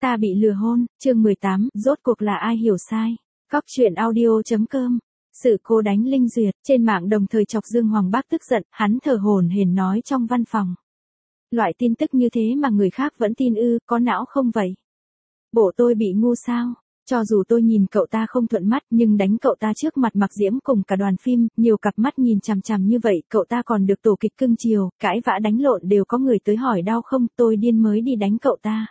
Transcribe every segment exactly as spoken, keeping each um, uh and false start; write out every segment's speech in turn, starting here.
Ta bị lừa hôn, chương mười tám, rốt cuộc là ai hiểu sai. Cóc truyện audio.com. Sự cô đánh Linh Duyệt, trên mạng đồng thời chọc Dương Hoàng Bác tức giận, hắn thở hổn hển nói trong văn phòng. Loại tin tức như thế mà người khác vẫn tin ư, có não không vậy? Bộ tôi bị ngu sao? Cho dù tôi nhìn cậu ta không thuận mắt nhưng đánh cậu ta trước mặt Mạc Diễm cùng cả đoàn phim, nhiều cặp mắt nhìn chằm chằm như vậy, cậu ta còn được tổ kịch cưng chiều, cãi vã đánh lộn đều có người tới hỏi đau không, tôi điên mới đi đánh cậu ta.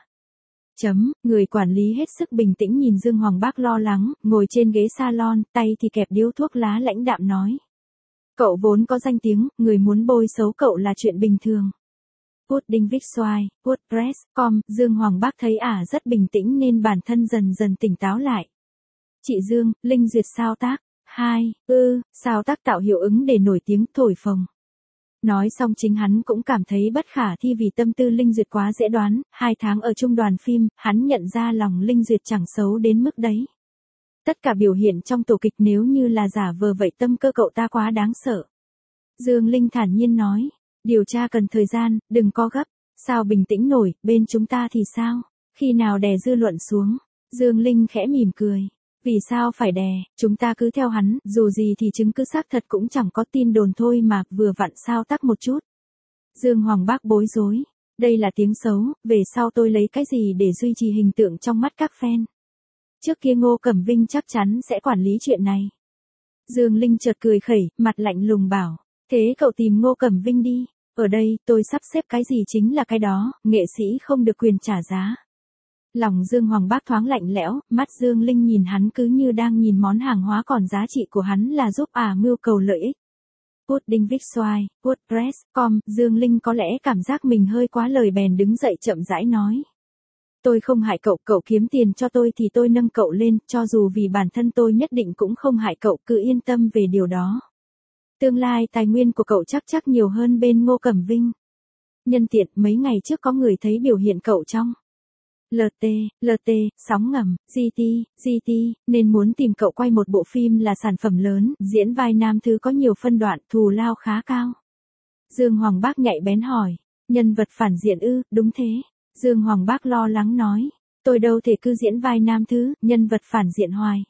Chấm, người quản lý hết sức bình tĩnh nhìn Dương Hoàng Bác lo lắng, ngồi trên ghế salon, tay thì kẹp điếu thuốc lá lãnh đạm nói. Cậu vốn có danh tiếng, người muốn bôi xấu cậu là chuyện bình thường. Pudding Vixoy, WordPress chấm com, Dương Hoàng Bác thấy ả à rất bình tĩnh nên bản thân dần dần tỉnh táo lại. Chị Dương, Linh Duyệt sao tác? Hai, ư, sao tác tạo hiệu ứng để nổi tiếng thổi phồng. Nói xong chính hắn cũng cảm thấy bất khả thi vì tâm tư Linh Duyệt quá dễ đoán, hai tháng ở chung đoàn phim, hắn nhận ra lòng Linh Duyệt chẳng xấu đến mức đấy. Tất cả biểu hiện trong tổ kịch nếu như là giả vờ vậy tâm cơ cậu ta quá đáng sợ. Dương Linh thản nhiên nói, điều tra cần thời gian, đừng có gấp, sao bình tĩnh nổi, bên chúng ta thì sao, khi nào đè dư luận xuống, Dương Linh khẽ mỉm cười. Vì sao phải đè, chúng ta cứ theo hắn, dù gì thì chứng cứ xác thật cũng chẳng có tin đồn thôi mà, vừa vặn sao tác một chút. Dương Hoàng Bác bối rối, đây là tiếng xấu, về sau tôi lấy cái gì để duy trì hình tượng trong mắt các fan. Trước kia Ngô Cẩm Vinh chắc chắn sẽ quản lý chuyện này. Dương Linh chợt cười khẩy, mặt lạnh lùng bảo, thế cậu tìm Ngô Cẩm Vinh đi, ở đây tôi sắp xếp cái gì chính là cái đó, nghệ sĩ không được quyền trả giá. Lòng Dương Hoàng Bác thoáng lạnh lẽo, mắt Dương Linh nhìn hắn cứ như đang nhìn món hàng hóa còn giá trị của hắn là giúp ả à mưu cầu lợi ích. Pudding Vixoy, WordPress chấm com, Dương Linh có lẽ cảm giác mình hơi quá lời bèn đứng dậy chậm rãi nói. Tôi không hại cậu, cậu kiếm tiền cho tôi thì tôi nâng cậu lên, cho dù vì bản thân tôi nhất định cũng không hại cậu, cứ yên tâm về điều đó. Tương lai tài nguyên của cậu chắc chắc nhiều hơn bên Ngô Cẩm Vinh. Nhân tiện, mấy ngày trước có người thấy biểu hiện cậu trong lờ tê, lờ tê, sóng ngầm, giê tê, giê tê, nên muốn tìm cậu quay một bộ phim là sản phẩm lớn, diễn vai nam thứ có nhiều phân đoạn, thù lao khá cao. Dương Hoàng Bác nhạy bén hỏi, nhân vật phản diện ư, đúng thế. Dương Hoàng Bác lo lắng nói, tôi đâu thể cứ diễn vai nam thứ, nhân vật phản diện hoài.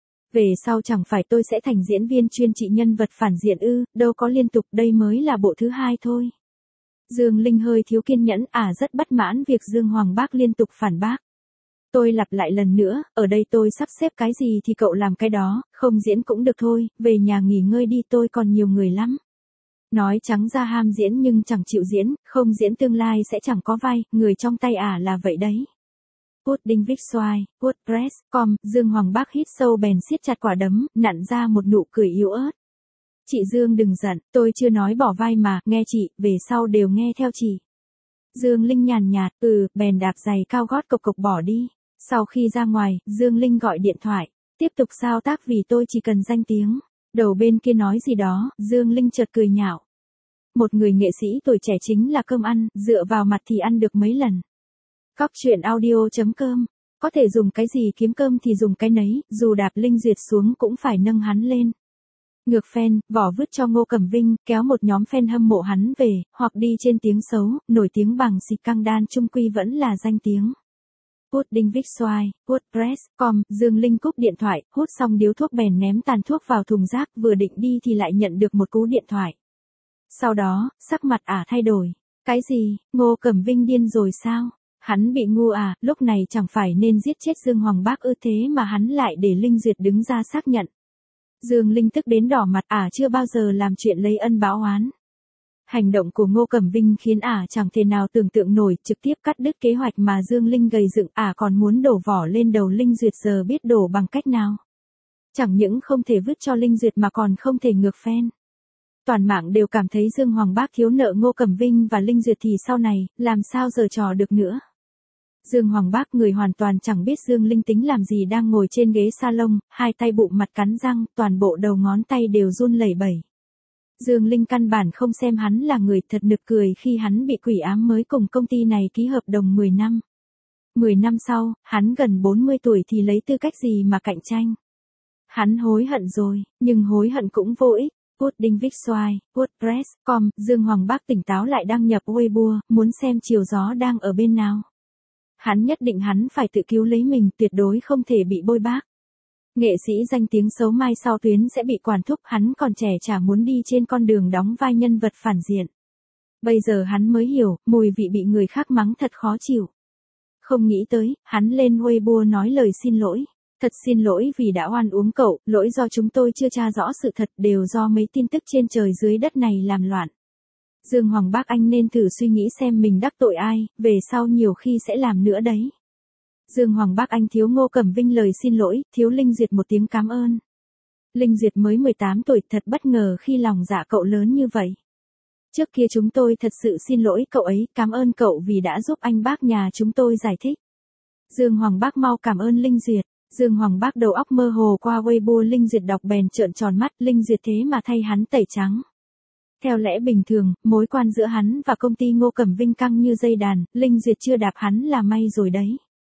Về sau chẳng phải tôi sẽ thành diễn viên chuyên trị nhân vật phản diện ư, đâu có liên tục, đây mới là bộ thứ hai thôi. Dương Linh hơi thiếu kiên nhẫn, ả à rất bất mãn việc Dương Hoàng Bác liên tục phản bác. Tôi lặp lại lần nữa, ở đây tôi sắp xếp cái gì thì cậu làm cái đó, không diễn cũng được thôi, về nhà nghỉ ngơi đi, tôi còn nhiều người lắm. Nói trắng ra ham diễn nhưng chẳng chịu diễn, không diễn tương lai sẽ chẳng có vai, người trong tay ả à là vậy đấy. Pudding Vixoy, WordPress chấm com, Dương Hoàng Bác hít sâu bèn siết chặt quả đấm, nặn ra một nụ cười yếu ớt. Chị Dương đừng giận, tôi chưa nói bỏ vai mà, nghe chị, về sau đều nghe theo chị. Dương Linh nhàn nhạt, ừ, bèn đạp giày cao gót cộc cộc bỏ đi. Sau khi ra ngoài, Dương Linh gọi điện thoại, tiếp tục sao tác vì tôi chỉ cần danh tiếng. Đầu bên kia nói gì đó, Dương Linh chợt cười nhạo. Một người nghệ sĩ tuổi trẻ chính là cơm ăn, dựa vào mặt thì ăn được mấy lần. Cóc truyện audio.com, có thể dùng cái gì kiếm cơm thì dùng cái nấy, dù đạp Linh Duyệt xuống cũng phải nâng hắn lên. Ngược fan, vỏ vứt cho Ngô Cẩm Vinh, kéo một nhóm fan hâm mộ hắn về, hoặc đi trên tiếng xấu, nổi tiếng bằng xịt căng đan chung quy vẫn là danh tiếng. Pudding Vixoy, WordPress chấm com, Dương Linh cúp điện thoại, hút xong điếu thuốc bèn ném tàn thuốc vào thùng rác, vừa định đi thì lại nhận được một cú điện thoại. Sau đó, sắc mặt ả à thay đổi. Cái gì, Ngô Cẩm Vinh điên rồi sao? Hắn bị ngu à, lúc này chẳng phải nên giết chết Dương Hoàng Bác ư, thế mà hắn lại để Linh Duyệt đứng ra xác nhận. Dương Linh tức đến đỏ mặt, ả à chưa bao giờ làm chuyện lấy ân báo oán. Hành động của Ngô Cẩm Vinh khiến ả à chẳng thể nào tưởng tượng nổi, trực tiếp cắt đứt kế hoạch mà Dương Linh gầy dựng, ả à còn muốn đổ vỏ lên đầu Linh Duyệt, giờ biết đổ bằng cách nào. Chẳng những không thể vứt cho Linh Duyệt mà còn không thể ngược fan. Toàn mạng đều cảm thấy Dương Hoàng Bác thiếu nợ Ngô Cẩm Vinh và Linh Duyệt thì sau này, làm sao giở trò được nữa. Dương Hoàng Bác người hoàn toàn chẳng biết Dương Linh tính làm gì đang ngồi trên ghế salon, hai tay bụng mặt cắn răng, toàn bộ đầu ngón tay đều run lẩy bẩy. Dương Linh căn bản không xem hắn là người, thật nực cười khi hắn bị quỷ ám mới cùng công ty này ký hợp đồng mười năm. mười năm sau, hắn gần bốn mươi tuổi thì lấy tư cách gì mà cạnh tranh. Hắn hối hận rồi, nhưng hối hận cũng vô ích. Pudding Vixoy, WordPress chấm com, Dương Hoàng Bác tỉnh táo lại đăng nhập Weibo, muốn xem chiều gió đang ở bên nào. Hắn nhất định hắn phải tự cứu lấy mình, tuyệt đối không thể bị bôi bác. Nghệ sĩ danh tiếng xấu mai sau tuyến sẽ bị quản thúc, hắn còn trẻ chả muốn đi trên con đường đóng vai nhân vật phản diện. Bây giờ hắn mới hiểu, mùi vị bị người khác mắng thật khó chịu. Không nghĩ tới, hắn lên Weibo nói lời xin lỗi. Thật xin lỗi vì đã oan uống cậu, lỗi do chúng tôi chưa tra rõ sự thật, đều do mấy tin tức trên trời dưới đất này làm loạn. Dương Hoàng Bác anh nên thử suy nghĩ xem mình đắc tội ai, về sau nhiều khi sẽ làm nữa đấy. Dương Hoàng Bác anh thiếu Ngô Cẩm Vinh lời xin lỗi, thiếu Linh Duyệt một tiếng cảm ơn. Linh Duyệt mới mười tám tuổi, thật bất ngờ khi lòng dạ cậu lớn như vậy. Trước kia chúng tôi thật sự xin lỗi cậu ấy, cảm ơn cậu vì đã giúp anh bác nhà chúng tôi giải thích. Dương Hoàng Bác mau cảm ơn Linh Duyệt. Dương Hoàng Bác đầu óc mơ hồ qua Weibo Linh Duyệt đọc bèn trợn tròn mắt, Linh Duyệt thế mà thay hắn tẩy trắng. Theo lẽ bình thường, mối quan giữa hắn và công ty Ngô Cẩm Vinh căng như dây đàn, Linh Duyệt chưa đạp hắn là may rồi đấy.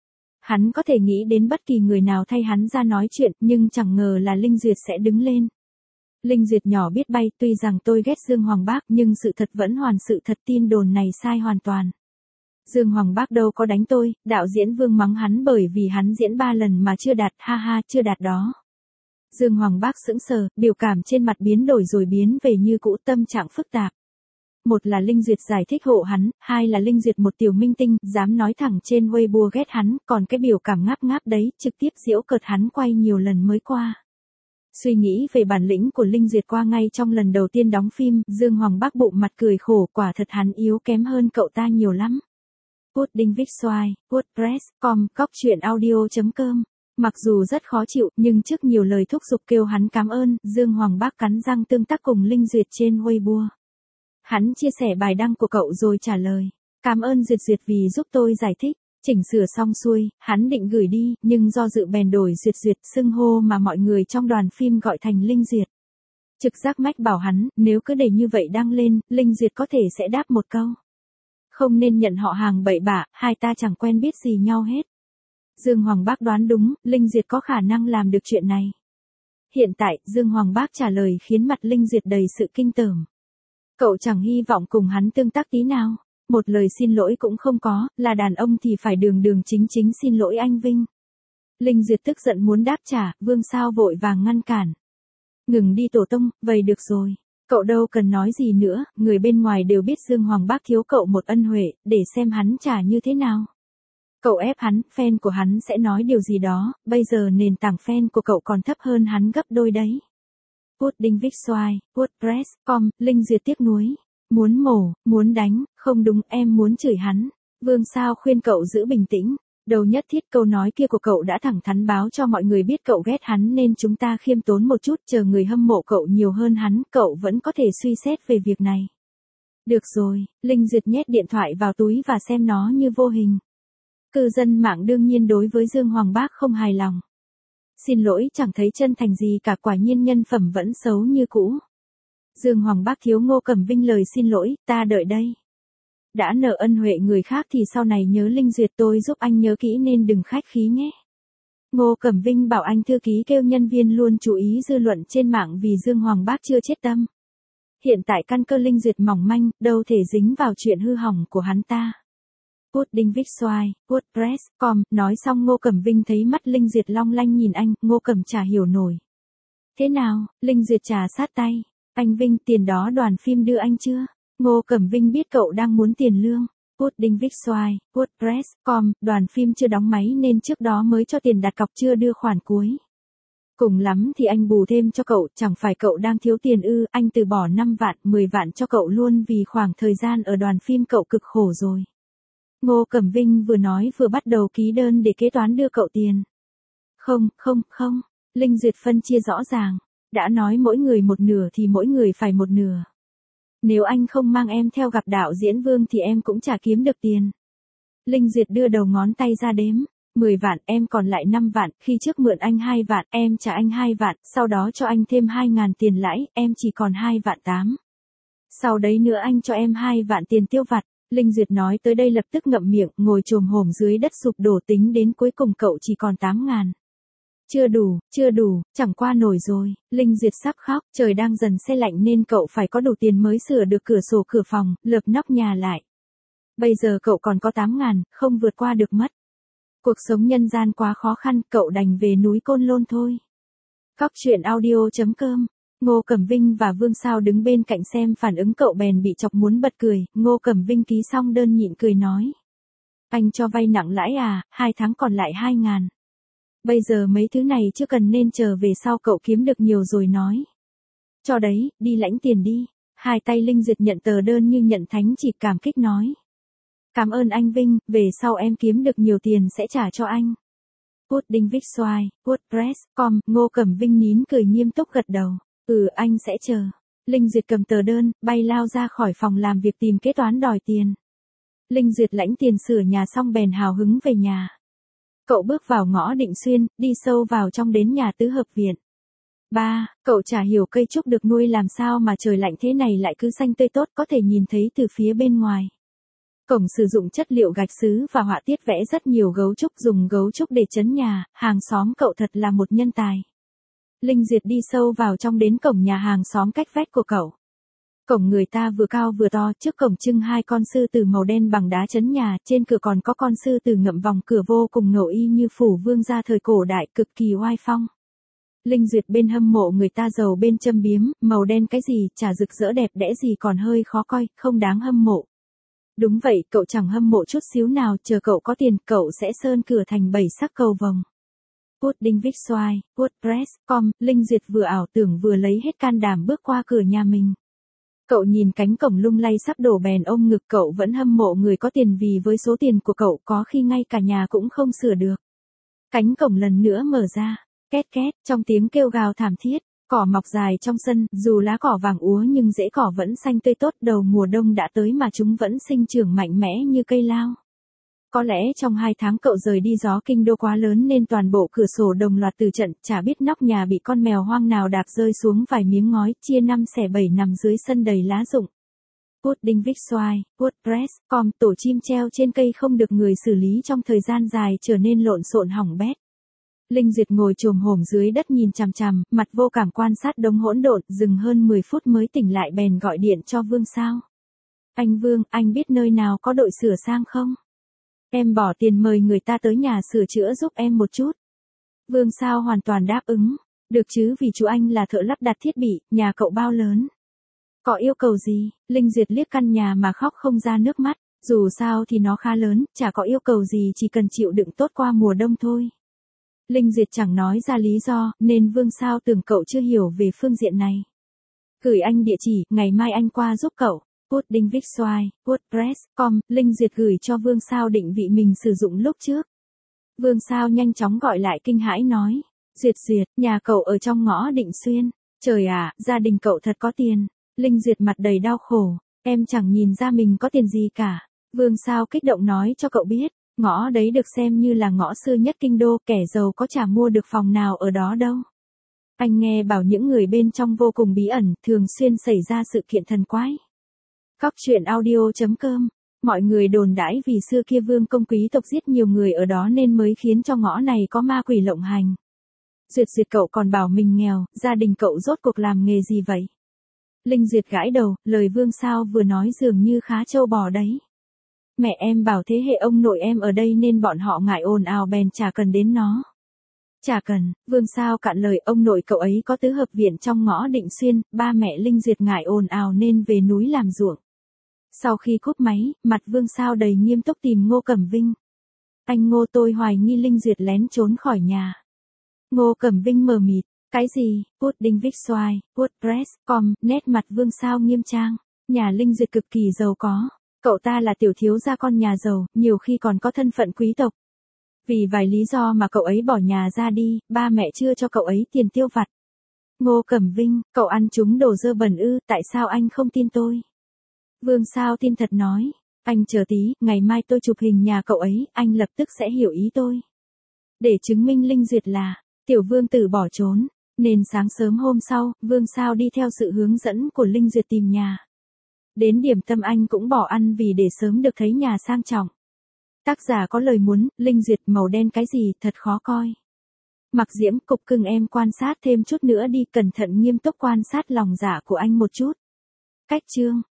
Hắn có thể nghĩ đến bất kỳ người nào thay hắn ra nói chuyện, nhưng chẳng ngờ là Linh Duyệt sẽ đứng lên. Linh Duyệt nhỏ biết bay, tuy rằng tôi ghét Dương Hoàng Bác, nhưng sự thật vẫn hoàn sự thật, tin đồn này sai hoàn toàn. Dương Hoàng Bác đâu có đánh tôi, đạo diễn Vương mắng hắn bởi vì hắn diễn ba lần mà chưa đạt, ha ha, chưa đạt đó. Dương Hoàng Bác sững sờ, biểu cảm trên mặt biến đổi rồi biến về như cũ, tâm trạng phức tạp. Một là Linh Duyệt giải thích hộ hắn, hai là Linh Duyệt một tiểu minh tinh, dám nói thẳng trên Weibo ghét hắn, còn cái biểu cảm ngáp ngáp đấy, trực tiếp giễu cợt hắn quay nhiều lần mới qua. Suy nghĩ về bản lĩnh của Linh Duyệt qua ngay trong lần đầu tiên đóng phim, Dương Hoàng Bác bụng mặt cười khổ, quả thật hắn yếu kém hơn cậu ta nhiều lắm. Pudding Vixoai, WordPress, com, cóc truyện audio chấm com. Mặc dù rất khó chịu, nhưng trước nhiều lời thúc giục kêu hắn cảm ơn, Dương Hoàng Bác cắn răng tương tác cùng Linh Duyệt trên Weibo. Hắn chia sẻ bài đăng của cậu rồi trả lời. Cảm ơn Duyệt Duyệt vì giúp tôi giải thích. Chỉnh sửa xong xuôi, hắn định gửi đi, nhưng do dự bèn đổi Duyệt Duyệt, xưng hô mà mọi người trong đoàn phim gọi thành Linh Duyệt. Trực giác mách bảo hắn, nếu cứ để như vậy đăng lên, Linh Duyệt có thể sẽ đáp một câu. Không nên nhận họ hàng bậy bạ, hai ta chẳng quen biết gì nhau hết. Dương Hoàng Bác đoán đúng, Linh Duyệt có khả năng làm được chuyện này. Hiện tại, Dương Hoàng Bác trả lời khiến mặt Linh Duyệt đầy sự kinh tởm. Cậu chẳng hy vọng cùng hắn tương tác tí nào. Một lời xin lỗi cũng không có, là đàn ông thì phải đường đường chính chính xin lỗi anh Vinh. Linh Duyệt tức giận muốn đáp trả, Vương Sao vội vàng ngăn cản. Ngừng đi tổ tông, vậy được rồi. Cậu đâu cần nói gì nữa, người bên ngoài đều biết Dương Hoàng Bác thiếu cậu một ân huệ, để xem hắn trả như thế nào. Cậu ép hắn, fan của hắn sẽ nói điều gì đó, bây giờ nền tảng fan của cậu còn thấp hơn hắn gấp đôi đấy. Pudding Vixoai, WordPress, com, Linh Duyệt tiếc nuối. Muốn mổ, muốn đánh, không đúng, em muốn chửi hắn. Vương Sao khuyên cậu giữ bình tĩnh. Đầu nhất thiết câu nói kia của cậu đã thẳng thắn báo cho mọi người biết cậu ghét hắn nên chúng ta khiêm tốn một chút, chờ người hâm mộ cậu nhiều hơn hắn, cậu vẫn có thể suy xét về việc này. Được rồi, Linh Duyệt nhét điện thoại vào túi và xem nó như vô hình. Cư dân mạng đương nhiên đối với Dương Hoàng Bác không hài lòng. Xin lỗi chẳng thấy chân thành gì cả, quả nhiên nhân phẩm vẫn xấu như cũ. Dương Hoàng Bác thiếu Ngô Cẩm Vinh lời xin lỗi, ta đợi đây. Đã nợ ân huệ người khác thì sau này nhớ Linh Duyệt, tôi giúp anh nhớ kỹ nên đừng khách khí nhé. Ngô Cẩm Vinh bảo anh thư ký kêu nhân viên luôn chú ý dư luận trên mạng vì Dương Hoàng Bác chưa chết tâm. Hiện tại căn cơ Linh Duyệt mỏng manh, đâu thể dính vào chuyện hư hỏng của hắn ta. Pudding Vixoai, WordPress, com, nói xong Ngô Cẩm Vinh thấy mắt Linh Duyệt long lanh nhìn anh, Ngô Cẩm chả hiểu nổi. Thế nào, Linh Duyệt trà sát tay. Anh Vinh, tiền đó đoàn phim đưa anh chưa? Ngô Cẩm Vinh biết cậu đang muốn tiền lương. Pudding Vixoai, WordPress, com, đoàn phim chưa đóng máy nên trước đó mới cho tiền đặt cọc chưa đưa khoản cuối. Cùng lắm thì anh bù thêm cho cậu, chẳng phải cậu đang thiếu tiền ư, anh từ bỏ năm vạn, mười vạn cho cậu luôn vì khoảng thời gian ở đoàn phim cậu cực khổ rồi. Ngô Cẩm Vinh vừa nói vừa bắt đầu ký đơn để kế toán đưa cậu tiền. Không, không, không, Linh Duyệt phân chia rõ ràng. Đã nói mỗi người một nửa thì mỗi người phải một nửa. Nếu anh không mang em theo gặp đạo diễn Vương thì em cũng chả kiếm được tiền. Linh Duyệt đưa đầu ngón tay ra đếm. mười vạn, em còn lại năm vạn, khi trước mượn anh hai vạn, em trả anh hai vạn, sau đó cho anh thêm hai ngàn tiền lãi, em chỉ còn hai vạn tám. Sau đấy nữa anh cho em hai vạn tiền tiêu vặt. Linh Duyệt nói tới đây lập tức ngậm miệng, ngồi chồm hổm dưới đất sụp đổ, tính đến cuối cùng cậu chỉ còn tám ngàn. Chưa đủ, chưa đủ, chẳng qua nổi rồi. Linh Duyệt sắp khóc, trời đang dần se lạnh nên cậu phải có đủ tiền mới sửa được cửa sổ cửa phòng, lợp nóc nhà lại. Bây giờ cậu còn có tám ngàn, không vượt qua được mất. Cuộc sống nhân gian quá khó khăn, cậu đành về núi Côn Lôn thôi. Cóc truyện audio chấm com. Ngô Cẩm Vinh và Vương Sao đứng bên cạnh xem phản ứng cậu bèn bị chọc muốn bật cười, Ngô Cẩm Vinh ký xong đơn nhịn cười nói. Anh cho vay nặng lãi à, hai tháng còn lại hai ngàn. Bây giờ mấy thứ này chưa cần nên chờ về sau cậu kiếm được nhiều rồi nói. Cho đấy, đi lãnh tiền đi. Hai tay Linh Duyệt nhận tờ đơn như nhận thánh chỉ cảm kích nói. Cảm ơn anh Vinh, về sau em kiếm được nhiều tiền sẽ trả cho anh. Pudding Vixoai, WordPress chấm com, Ngô Cẩm Vinh nín cười nghiêm túc gật đầu. Ừ anh sẽ chờ. Linh Duyệt cầm tờ đơn, bay lao ra khỏi phòng làm việc tìm kế toán đòi tiền. Linh Duyệt lãnh tiền sửa nhà xong bèn hào hứng về nhà. Cậu bước vào ngõ Định Xuyên, đi sâu vào trong đến nhà tứ hợp viện. Ba, cậu chả hiểu cây trúc được nuôi làm sao mà trời lạnh thế này lại cứ xanh tươi tốt có thể nhìn thấy từ phía bên ngoài. Cổng sử dụng chất liệu gạch sứ và họa tiết vẽ rất nhiều gấu trúc dùng gấu trúc để trấn nhà, hàng xóm cậu thật là một nhân tài. Linh Duyệt đi sâu vào trong đến cổng nhà hàng xóm cách vách của cậu. Cổng người ta vừa cao vừa to, trước cổng trưng hai con sư tử màu đen bằng đá trấn nhà, trên cửa còn có con sư tử ngậm vòng cửa vô cùng ngầu y như phủ vương gia thời cổ đại cực kỳ oai phong. Linh Duyệt bên hâm mộ người ta giàu bên châm biếm, màu đen cái gì, chả rực rỡ đẹp đẽ gì còn hơi khó coi, không đáng hâm mộ. Đúng vậy, cậu chẳng hâm mộ chút xíu nào, chờ cậu có tiền, cậu sẽ sơn cửa thành bảy sắc cầu vồng. Pudding Vixoai, WordPress chấm com, Linh Duyệt vừa ảo tưởng vừa lấy hết can đảm bước qua cửa nhà mình. Cậu nhìn cánh cổng lung lay sắp đổ bèn ôm ngực cậu vẫn hâm mộ người có tiền vì với số tiền của cậu có khi ngay cả nhà cũng không sửa được. Cánh cổng lần nữa mở ra, két két, trong tiếng kêu gào thảm thiết, cỏ mọc dài trong sân, dù lá cỏ vàng úa nhưng rễ cỏ vẫn xanh tươi tốt, đầu mùa đông đã tới mà chúng vẫn sinh trưởng mạnh mẽ như cây lao. Có lẽ trong hai tháng cậu rời đi gió kinh đô quá lớn nên toàn bộ cửa sổ đồng loạt từ trận, chả biết nóc nhà bị con mèo hoang nào đạp rơi xuống vài miếng ngói, chia năm xẻ bảy nằm dưới sân đầy lá rụng. Pudding Vixoai, WordPress chấm com, tổ chim treo trên cây không được người xử lý trong thời gian dài trở nên lộn xộn hỏng bét. Linh Duyệt ngồi chồm hổm dưới đất nhìn chằm chằm, mặt vô cảm quan sát đống hỗn độn, dừng hơn mười phút mới tỉnh lại bèn gọi điện cho Vương Sao. Anh Vương, anh biết nơi nào có đội sửa sang không? Em bỏ tiền mời người ta tới nhà sửa chữa giúp em một chút. Vương Sao hoàn toàn đáp ứng. Được chứ vì chú anh là thợ lắp đặt thiết bị, nhà cậu bao lớn? Có yêu cầu gì? Linh Duyệt liếc căn nhà mà khóc không ra nước mắt. Dù sao thì nó khá lớn, chả có yêu cầu gì chỉ cần chịu đựng tốt qua mùa đông thôi. Linh Duyệt chẳng nói ra lý do, nên Vương Sao tưởng cậu chưa hiểu về phương diện này. Gửi anh địa chỉ, ngày mai anh qua giúp cậu. Pudding Vixoai, WordPress chấm com, Linh Duyệt gửi cho Vương Sao định vị mình sử dụng lúc trước. Vương Sao nhanh chóng gọi lại kinh hãi nói. Duyệt Duyệt, nhà cậu ở trong ngõ Định Xuyên. Trời à, gia đình cậu thật có tiền. Linh Duyệt mặt đầy đau khổ. Em chẳng nhìn ra mình có tiền gì cả. Vương Sao kích động nói cho cậu biết. Ngõ đấy được xem như là ngõ xưa nhất kinh đô, kẻ giàu có chả mua được phòng nào ở đó đâu. Anh nghe bảo những người bên trong vô cùng bí ẩn, thường xuyên xảy ra sự kiện thần quái. Cóc truyện audio chấm com. Mọi người đồn đãi vì xưa kia vương công quý tộc giết nhiều người ở đó nên mới khiến cho ngõ này có ma quỷ lộng hành. Duyệt Duyệt cậu còn bảo mình nghèo, gia đình cậu rốt cuộc làm nghề gì vậy? Linh Duyệt gãi đầu, lời Vương Sao vừa nói dường như khá trâu bò đấy. Mẹ em bảo thế hệ ông nội em ở đây nên bọn họ ngại ồn ào bèn chả cần đến nó. Chả cần, Vương Sao cạn lời, ông nội cậu ấy có tứ hợp viện trong ngõ Định Xuyên, ba mẹ Linh Duyệt ngại ồn ào nên về núi làm ruộng. Sau khi cúp máy, mặt Vương Sao đầy nghiêm túc tìm Ngô Cẩm Vinh. Anh Ngô, tôi hoài nghi Linh Duyệt lén trốn khỏi nhà. Ngô Cẩm Vinh mờ mịt, cái gì? Pudding Vixoai, WordPress chấm com, nét mặt Vương Sao nghiêm trang. Nhà Linh Duyệt cực kỳ giàu có. Cậu ta là tiểu thiếu gia con nhà giàu, nhiều khi còn có thân phận quý tộc. Vì vài lý do mà cậu ấy bỏ nhà ra đi, ba mẹ chưa cho cậu ấy tiền tiêu vặt. Ngô Cẩm Vinh, cậu ăn trúng đồ dơ bẩn ư, tại sao anh không tin tôi? Vương Sao tin thật nói, anh chờ tí, ngày mai tôi chụp hình nhà cậu ấy, anh lập tức sẽ hiểu ý tôi. Để chứng minh Linh Duyệt là tiểu vương tử bỏ trốn, nên sáng sớm hôm sau, Vương Sao đi theo sự hướng dẫn của Linh Duyệt tìm nhà. Đến điểm tâm anh cũng bỏ ăn vì để sớm được thấy nhà sang trọng. Tác giả có lời muốn, Linh Duyệt màu đen cái gì, thật khó coi. Mặc Diễm, cục cưng em quan sát thêm chút nữa đi, cẩn thận nghiêm túc quan sát lòng dạ của anh một chút. Cách chương